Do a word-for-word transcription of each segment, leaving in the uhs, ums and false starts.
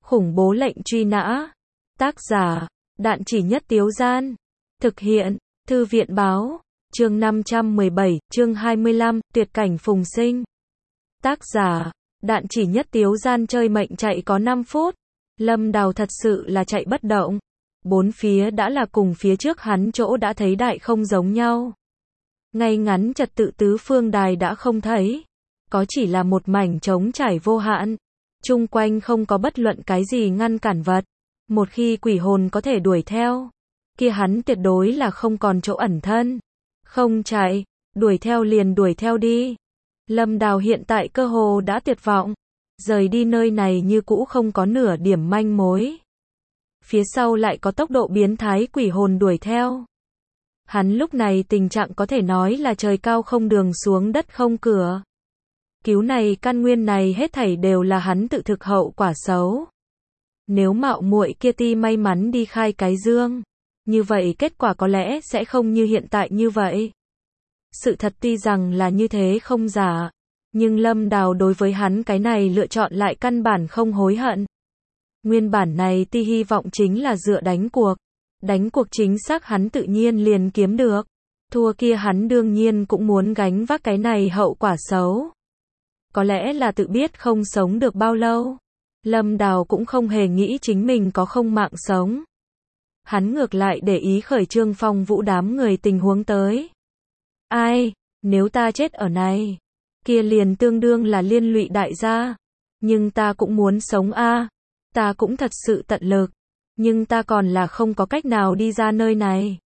Khủng bố lệnh truy nã. Tác giả, Đạn Chỉ Nhất Tiếu Gian. Thực hiện, Thư viện Báo. Chương năm trăm mười bảy, chương hai mươi lăm, tuyệt cảnh phùng sinh. Tác giả, Đạn Chỉ Nhất Tiếu Gian. Chơi mệnh chạy có năm phút. Lâm Đào thật sự là chạy bất động. Bốn phía đã là cùng phía trước hắn chỗ đã thấy đại không giống nhau. Ngay ngắn trật tự tứ phương đài đã không thấy. Có chỉ là một mảnh trống trải vô hạn. Chung quanh không có bất luận cái gì ngăn cản vật. Một khi quỷ hồn có thể đuổi theo, kia hắn tuyệt đối là không còn chỗ ẩn thân. Không chạy, đuổi theo liền đuổi theo đi. Lâm Đào hiện tại cơ hồ đã tuyệt vọng. Rời đi nơi này như cũ không có nửa điểm manh mối. Phía sau lại có tốc độ biến thái quỷ hồn đuổi theo. Hắn lúc này tình trạng có thể nói là trời cao không đường xuống đất không cửa. Cứu này căn nguyên này hết thảy đều là hắn tự thực hậu quả xấu. Nếu mạo muội kia ti may mắn đi khai cái dương, như vậy kết quả có lẽ sẽ không như hiện tại như vậy. Sự thật tuy rằng là như thế không giả, nhưng Lâm Đào đối với hắn cái này lựa chọn lại căn bản không hối hận. Nguyên bản này ti hy vọng chính là dựa đánh cuộc. Đánh cuộc chính xác hắn tự nhiên liền kiếm được. Thua kia hắn đương nhiên cũng muốn gánh vác cái này hậu quả xấu. Có lẽ là tự biết không sống được bao lâu. Lâm Đào cũng không hề nghĩ chính mình có không mạng sống. Hắn ngược lại để ý khởi Trương Phong Vũ đám người tình huống tới. Ai, nếu ta chết ở này, kia liền tương đương là liên lụy đại gia. Nhưng ta cũng muốn sống a, à. Ta cũng thật sự tận lực. Nhưng ta còn là không có cách nào đi ra nơi này.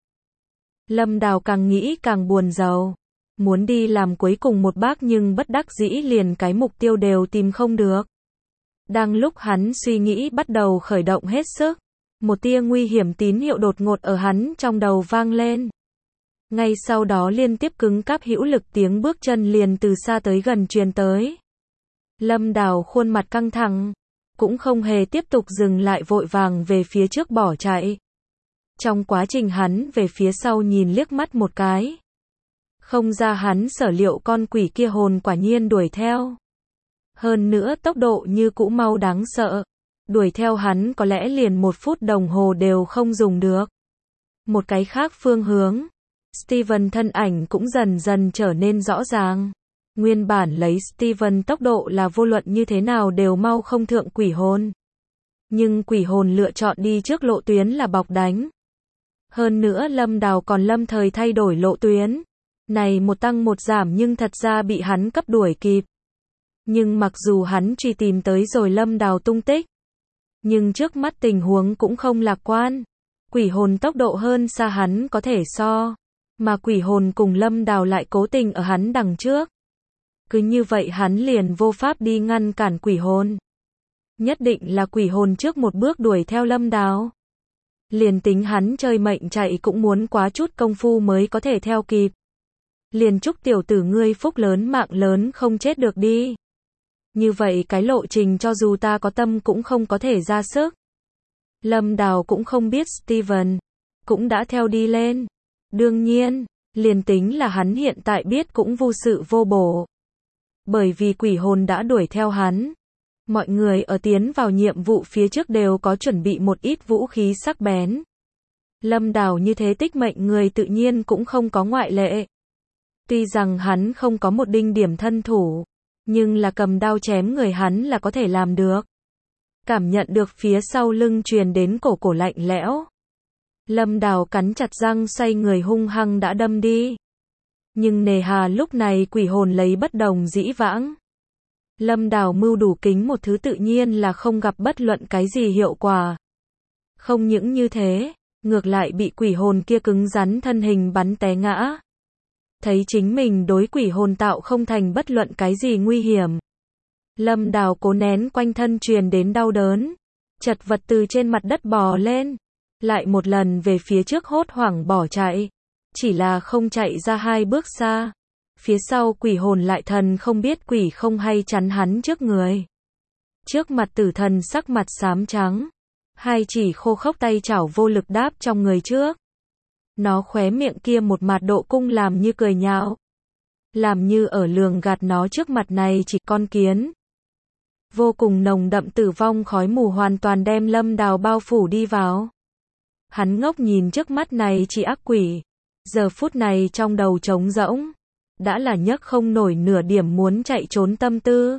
Lâm Đào càng nghĩ càng buồn rầu. Muốn đi làm cuối cùng một bác nhưng bất đắc dĩ liền cái mục tiêu đều tìm không được. Đang lúc hắn suy nghĩ bắt đầu khởi động hết sức, một tia nguy hiểm tín hiệu đột ngột ở hắn trong đầu vang lên. Ngay sau đó liên tiếp cứng cáp hữu lực tiếng bước chân liền từ xa tới gần truyền tới. Lâm Đào khuôn mặt căng thẳng, cũng không hề tiếp tục dừng lại vội vàng về phía trước bỏ chạy. Trong quá trình hắn về phía sau nhìn liếc mắt một cái. Không ra hắn sở liệu con quỷ kia hồn quả nhiên đuổi theo. Hơn nữa tốc độ như cũ mau đáng sợ. Đuổi theo hắn có lẽ liền một phút đồng hồ đều không dùng được. Một cái khác phương hướng, Steven thân ảnh cũng dần dần trở nên rõ ràng. Nguyên bản lấy Steven tốc độ là vô luận như thế nào đều mau không thượng quỷ hồn. Nhưng quỷ hồn lựa chọn đi trước lộ tuyến là bọc đánh. Hơn nữa Lâm Đào còn lâm thời thay đổi lộ tuyến. Này một tăng một giảm nhưng thật ra bị hắn cấp đuổi kịp. Nhưng mặc dù hắn truy tìm tới rồi Lâm Đào tung tích, nhưng trước mắt tình huống cũng không lạc quan. Quỷ hồn tốc độ hơn xa hắn có thể so, mà quỷ hồn cùng Lâm Đào lại cố tình ở hắn đằng trước. Cứ như vậy hắn liền vô pháp đi ngăn cản quỷ hồn. Nhất định là quỷ hồn trước một bước đuổi theo Lâm Đào. Liền tính hắn chơi mệnh chạy cũng muốn quá chút công phu mới có thể theo kịp. Liền chúc tiểu tử ngươi phúc lớn mạng lớn không chết được đi. Như vậy cái lộ trình cho dù ta có tâm cũng không có thể ra sức. Lâm Đào cũng không biết Steven cũng đã theo đi lên. Đương nhiên, liền tính là hắn hiện tại biết cũng vô sự vô bổ. Bởi vì quỷ hồn đã đuổi theo hắn. Mọi người ở tiến vào nhiệm vụ phía trước đều có chuẩn bị một ít vũ khí sắc bén. Lâm Đào như thế tích mệnh người tự nhiên cũng không có ngoại lệ. Tuy rằng hắn không có một đinh điểm thân thủ, nhưng là cầm đao chém người hắn là có thể làm được. Cảm nhận được phía sau lưng truyền đến cổ cổ lạnh lẽo. Lâm Đào cắn chặt răng xoay người hung hăng đã đâm đi. Nhưng nề hà lúc này quỷ hồn lấy bất đồng dĩ vãng. Lâm Đào mưu đủ kính một thứ tự nhiên là không gặp bất luận cái gì hiệu quả. Không những như thế, ngược lại bị quỷ hồn kia cứng rắn thân hình bắn té ngã. Thấy chính mình đối quỷ hồn tạo không thành bất luận cái gì nguy hiểm. Lâm Đào cố nén quanh thân truyền đến đau đớn. Chật vật từ trên mặt đất bò lên. Lại một lần về phía trước hốt hoảng bỏ chạy. Chỉ là không chạy ra hai bước xa. Phía sau quỷ hồn lại thần không biết quỷ không hay chắn hắn trước người. Trước mặt tử thần sắc mặt xám trắng. Hai chỉ khô khốc tay chảo vô lực đáp trong người trước. Nó khóe miệng kia một mặt độ cung làm như cười nhạo. Làm như ở lường gạt nó trước mặt này chỉ con kiến. Vô cùng nồng đậm tử vong khói mù hoàn toàn đem Lâm Đào bao phủ đi vào. Hắn ngốc nhìn trước mắt này chỉ ác quỷ. Giờ phút này trong đầu trống rỗng. Đã là nhấc không nổi nửa điểm muốn chạy trốn tâm tư.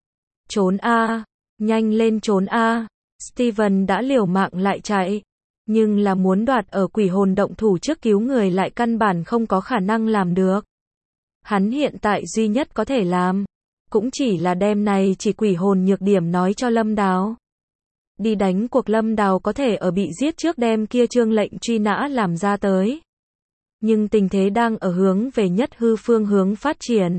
Trốn a, nhanh lên trốn a. Steven đã liều mạng lại chạy. Nhưng là muốn đoạt ở quỷ hồn động thủ trước cứu người lại căn bản không có khả năng làm được. Hắn hiện tại duy nhất có thể làm. Cũng chỉ là đem này chỉ quỷ hồn nhược điểm nói cho Lâm Đào. Đi đánh cuộc Lâm Đào có thể ở bị giết trước đem kia chương lệnh truy nã làm ra tới. Nhưng tình thế đang ở hướng về nhất hư phương hướng phát triển.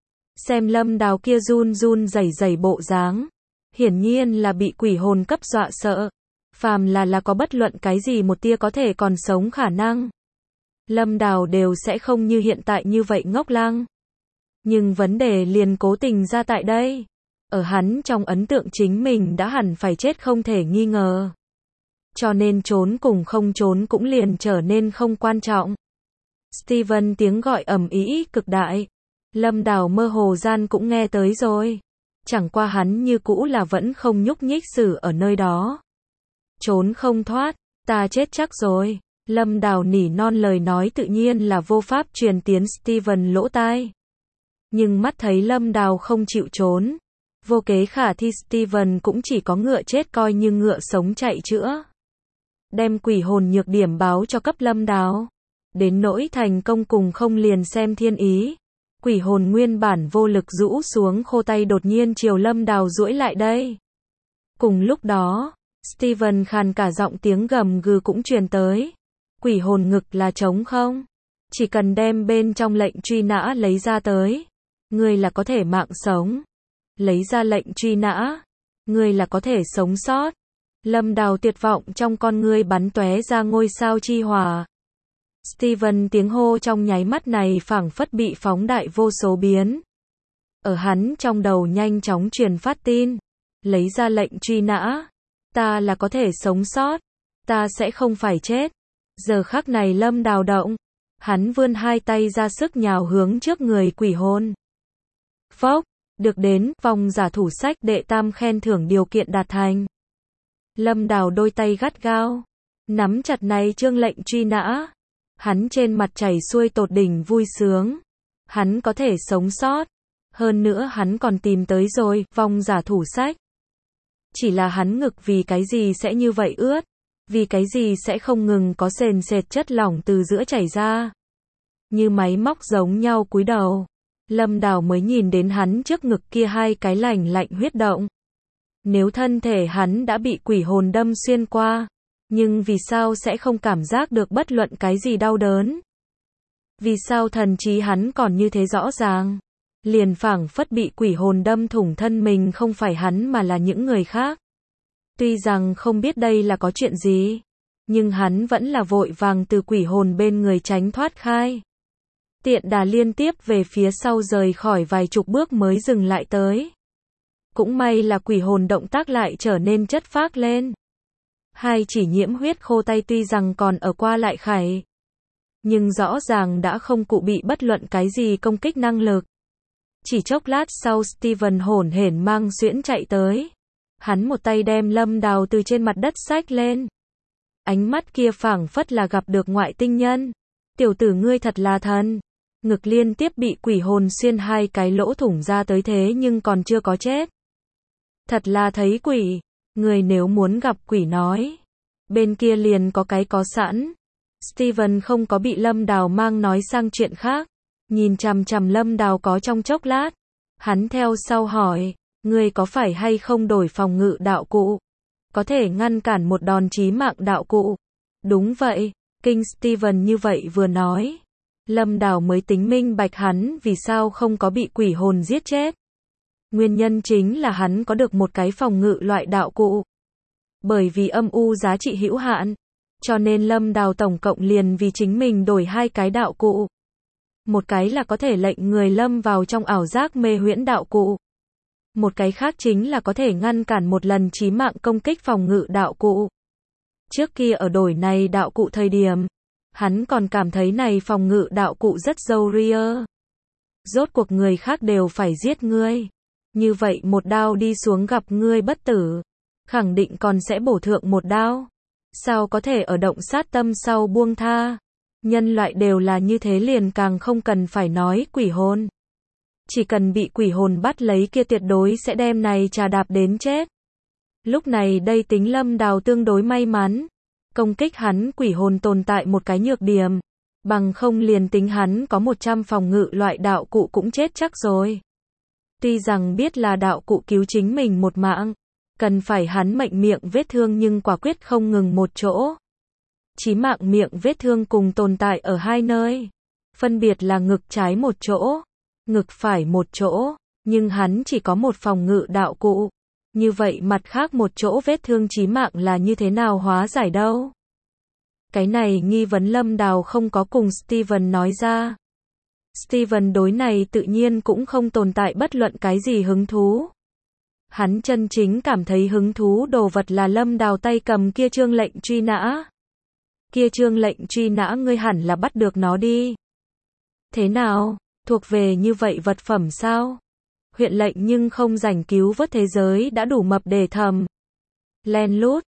Xem Lâm Đào kia run run rẩy rẩy bộ dáng. Hiển nhiên là bị quỷ hồn cấp dọa sợ. Phàm là là có bất luận cái gì một tia có thể còn sống khả năng. Lâm Đào đều sẽ không như hiện tại như vậy ngốc lăng. Nhưng vấn đề liền cố tình ra tại đây. Ở hắn trong ấn tượng chính mình đã hẳn phải chết không thể nghi ngờ. Cho nên trốn cùng không trốn cũng liền trở nên không quan trọng. Steven tiếng gọi ầm ĩ cực đại. Lâm Đào mơ hồ gian cũng nghe tới rồi. Chẳng qua hắn như cũ là vẫn không nhúc nhích xử ở nơi đó. Trốn không thoát, ta chết chắc rồi. Lâm Đào nỉ non lời nói tự nhiên là vô pháp truyền tiến Steven lỗ tai. Nhưng mắt thấy Lâm Đào không chịu trốn. Vô kế khả thi Steven cũng chỉ có ngựa chết coi như ngựa sống chạy chữa. Đem quỷ hồn nhược điểm báo cho cấp Lâm Đào. Đến nỗi thành công cùng không liền xem thiên ý. Quỷ hồn nguyên bản vô lực rũ xuống khô tay đột nhiên chiều Lâm Đào duỗi lại đây. Cùng lúc đó, Steven khàn cả giọng tiếng gầm gừ cũng truyền tới. Quỷ hồn ngực là trống không? Chỉ cần đem bên trong lệnh truy nã lấy ra tới. Ngươi là có thể mạng sống. Lấy ra lệnh truy nã. Ngươi là có thể sống sót. Lâm Đào tuyệt vọng trong con ngươi bắn tóe ra ngôi sao chi hỏa. Steven tiếng hô trong nháy mắt này phảng phất bị phóng đại vô số biến. Ở hắn trong đầu nhanh chóng truyền phát tin. Lấy ra lệnh truy nã. Ta là có thể sống sót. Ta sẽ không phải chết. Giờ khắc này Lâm Đào động. Hắn vươn hai tay ra sức nhào hướng trước người quỷ hồn. Phốc, được đến, vòng giả thủ sách đệ tam khen thưởng điều kiện đạt thành. Lâm Đào đôi tay gắt gao. Nắm chặt này chương lệnh truy nã. Hắn trên mặt chảy xuôi tột đỉnh vui sướng. Hắn có thể sống sót. Hơn nữa hắn còn tìm tới rồi, vòng giả thủ sách. Chỉ là hắn ngực vì cái gì sẽ như vậy ướt. Vì cái gì sẽ không ngừng có sền sệt chất lỏng từ giữa chảy ra. Như máy móc giống nhau cúi đầu. Lâm Đào mới nhìn đến hắn trước ngực kia hai cái lạnh lạnh huyết động. Nếu thân thể hắn đã bị quỷ hồn đâm xuyên qua. Nhưng vì sao sẽ không cảm giác được bất luận cái gì đau đớn? Vì sao thần trí hắn còn như thế rõ ràng? Liền phảng phất bị quỷ hồn đâm thủng thân mình không phải hắn mà là những người khác. Tuy rằng không biết đây là có chuyện gì, nhưng hắn vẫn là vội vàng từ quỷ hồn bên người tránh thoát khai. Tiện đà liên tiếp về phía sau rời khỏi vài chục bước mới dừng lại tới. Cũng may là quỷ hồn động tác lại trở nên chất phác lên. Hai chỉ nhiễm huyết khô tay tuy rằng còn ở qua lại khải, nhưng rõ ràng đã không cụ bị bất luận cái gì công kích năng lực. Chỉ chốc lát sau Steven hổn hển mang xuyễn chạy tới. Hắn một tay đem Lâm Đào từ trên mặt đất xách lên. Ánh mắt kia phảng phất là gặp được ngoại tinh nhân. Tiểu tử ngươi thật là thần. Ngực liên tiếp bị quỷ hồn xuyên hai cái lỗ thủng ra tới thế nhưng còn chưa có chết. Thật là thấy quỷ. Người nếu muốn gặp quỷ nói. Bên kia liền có cái có sẵn. Steven không có bị Lâm Đào mang nói sang chuyện khác. Nhìn chằm chằm Lâm Đào có trong chốc lát. Hắn theo sau hỏi. Ngươi có phải hay không đổi phòng ngự đạo cụ? Có thể ngăn cản một đòn chí mạng đạo cụ. Đúng vậy. Kinh Steven như vậy vừa nói. Lâm Đào mới tính minh bạch hắn vì sao không có bị quỷ hồn giết chết. Nguyên nhân chính là hắn có được một cái phòng ngự loại đạo cụ. Bởi vì âm u giá trị hữu hạn. Cho nên Lâm Đào tổng cộng liền vì chính mình đổi hai cái đạo cụ. Một cái là có thể lệnh người lâm vào trong ảo giác mê huyễn đạo cụ. Một cái khác chính là có thể ngăn cản một lần chí mạng công kích phòng ngự đạo cụ. Trước kia ở đổi này đạo cụ thời điểm, hắn còn cảm thấy này phòng ngự đạo cụ rất dâu ria. Rốt cuộc người khác đều phải giết ngươi. Như vậy một đao đi xuống gặp ngươi bất tử, khẳng định còn sẽ bổ thượng một đao. Sao có thể ở động sát tâm sau buông tha? Nhân loại đều là như thế, liền càng không cần phải nói quỷ hồn. Chỉ cần bị quỷ hồn bắt lấy kia tuyệt đối sẽ đem này trà đạp đến chết. Lúc này đây tính Lâm Đào tương đối may mắn. Công kích hắn quỷ hồn tồn tại một cái nhược điểm. Bằng không liền tính hắn có một trăm phòng ngự loại đạo cụ cũng chết chắc rồi. Tuy rằng biết là đạo cụ cứu chính mình một mạng, cần phải hắn mệnh miệng vết thương nhưng quả quyết không ngừng một chỗ. Chí mạng miệng vết thương cùng tồn tại ở hai nơi. Phân biệt là ngực trái một chỗ, ngực phải một chỗ, nhưng hắn chỉ có một phòng ngự đạo cụ. Như vậy mặt khác một chỗ vết thương chí mạng là như thế nào hóa giải đâu? Cái này nghi vấn Lâm Đào không có cùng Steven nói ra. Steven đối này tự nhiên cũng không tồn tại bất luận cái gì hứng thú. Hắn chân chính cảm thấy hứng thú đồ vật là Lâm Đào tay cầm kia chương lệnh truy nã. Kia chương lệnh truy nã ngươi hẳn là bắt được nó đi. Thế nào, thuộc về như vậy vật phẩm sao? Huyện lệnh nhưng không rảnh cứu vớt thế giới đã đủ mập để thầm. Len lút,